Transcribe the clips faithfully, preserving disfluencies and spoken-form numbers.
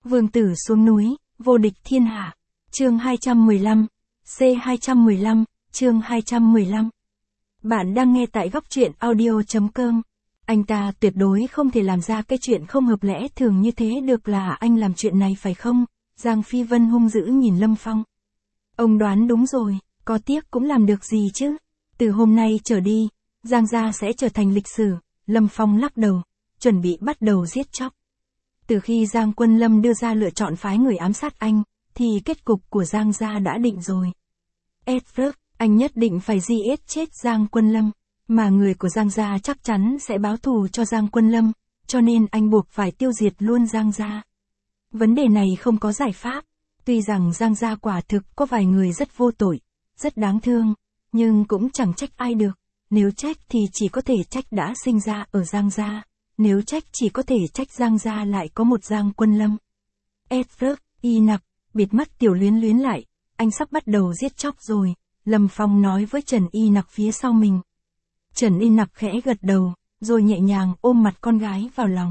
Vương tử xuống núi, vô địch thiên hạ. Chương hai trăm mười lăm, C hai trăm mười lăm, chương hai trăm mười lăm. Bạn đang nghe tại góc truyện audio.com. Anh ta tuyệt đối không thể làm ra cái chuyện không hợp lẽ thường như thế được, là anh làm chuyện này phải không? Giang Phi Vân hung dữ nhìn Lâm Phong. Ông đoán đúng rồi, có tiếc cũng làm được gì chứ. Từ hôm nay trở đi, Giang gia sẽ trở thành lịch sử. Lâm Phong lắc đầu, chuẩn bị bắt đầu giết chóc. Từ khi Giang Quân Lâm đưa ra lựa chọn phái người ám sát anh, thì kết cục của Giang gia đã định rồi. Edward, anh nhất định phải giết chết Giang Quân Lâm, mà người của Giang gia chắc chắn sẽ báo thù cho Giang Quân Lâm, cho nên anh buộc phải tiêu diệt luôn Giang gia. Vấn đề này không có giải pháp, tuy rằng Giang gia quả thực có vài người rất vô tội, rất đáng thương, nhưng cũng chẳng trách ai được, nếu trách thì chỉ có thể trách đã sinh ra ở Giang gia, nếu trách chỉ có thể trách Giang gia lại có một Giang Quân Lâm. Edward, y nặc, bịt mắt Tiểu Luyến Luyến lại, anh sắp bắt đầu giết chóc rồi, Lâm Phong nói với Trần Y Nặc phía sau mình. Trần Y Nặc khẽ gật đầu, rồi nhẹ nhàng ôm mặt con gái vào lòng.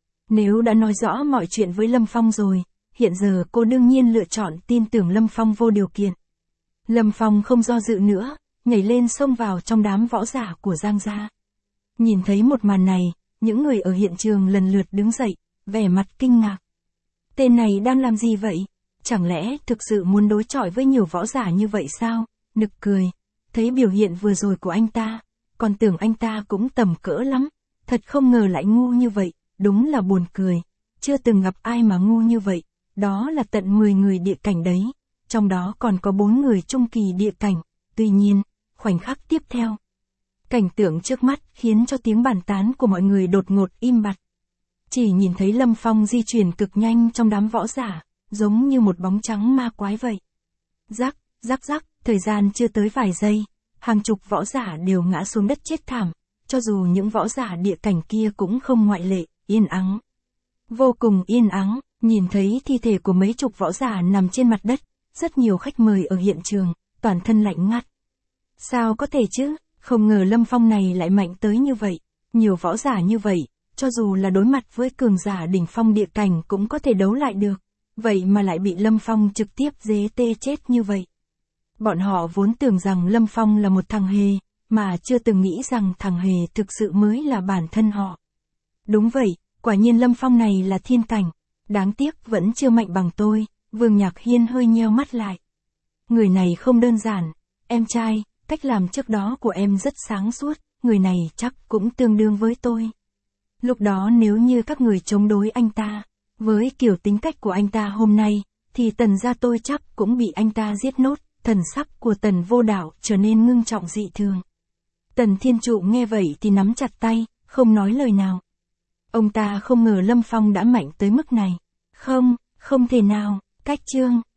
Nếu đã nói rõ mọi chuyện với Lâm Phong rồi, hiện giờ cô đương nhiên lựa chọn tin tưởng Lâm Phong vô điều kiện. Lâm Phong không do dự nữa, nhảy lên xông vào trong đám võ giả của Giang gia. Nhìn thấy một màn này, những người ở hiện trường lần lượt đứng dậy, vẻ mặt kinh ngạc. Tên này đang làm gì vậy? Chẳng lẽ thực sự muốn đối chọi với nhiều võ giả như vậy sao? Nực cười, thấy biểu hiện vừa rồi của anh ta, còn tưởng anh ta cũng tầm cỡ lắm, thật không ngờ lại ngu như vậy, đúng là buồn cười, chưa từng gặp ai mà ngu như vậy, đó là tận mười người địa cảnh đấy, trong đó còn có bốn người trung kỳ địa cảnh, tuy nhiên, khoảnh khắc tiếp theo. Cảnh tượng trước mắt khiến cho tiếng bàn tán của mọi người đột ngột im bặt. Chỉ nhìn thấy Lâm Phong di chuyển cực nhanh trong đám võ giả, giống như một bóng trắng ma quái vậy. Rắc, rắc rắc, thời gian chưa tới vài giây, hàng chục võ giả đều ngã xuống đất chết thảm, cho dù những võ giả địa cảnh kia cũng không ngoại lệ, yên ắng. Vô cùng yên ắng, nhìn thấy thi thể của mấy chục võ giả nằm trên mặt đất, rất nhiều khách mời ở hiện trường, toàn thân lạnh ngắt. Sao có thể chứ, không ngờ Lâm Phong này lại mạnh tới như vậy, nhiều võ giả như vậy, cho dù là đối mặt với cường giả đỉnh phong địa cảnh cũng có thể đấu lại được, vậy mà lại bị Lâm Phong trực tiếp dế tê chết như vậy. Bọn họ vốn tưởng rằng Lâm Phong là một thằng hề, mà chưa từng nghĩ rằng thằng hề thực sự mới là bản thân họ. Đúng vậy, quả nhiên Lâm Phong này là thiên cảnh, đáng tiếc vẫn chưa mạnh bằng tôi, Vương Nhạc Hiên hơi nheo mắt lại. Người này không đơn giản, em trai, cách làm trước đó của em rất sáng suốt, người này chắc cũng tương đương với tôi. Lúc đó nếu như các người chống đối anh ta, với kiểu tính cách của anh ta hôm nay, thì Tần gia tôi chắc cũng bị anh ta giết nốt. Thần sắc của Tần Vô Đạo trở nên ngưng trọng dị thường. Tần Thiên Trụ nghe vậy thì nắm chặt tay, không nói lời nào. Ông ta không ngờ Lâm Phong đã mạnh tới mức này. Không, không thể nào, cách chương.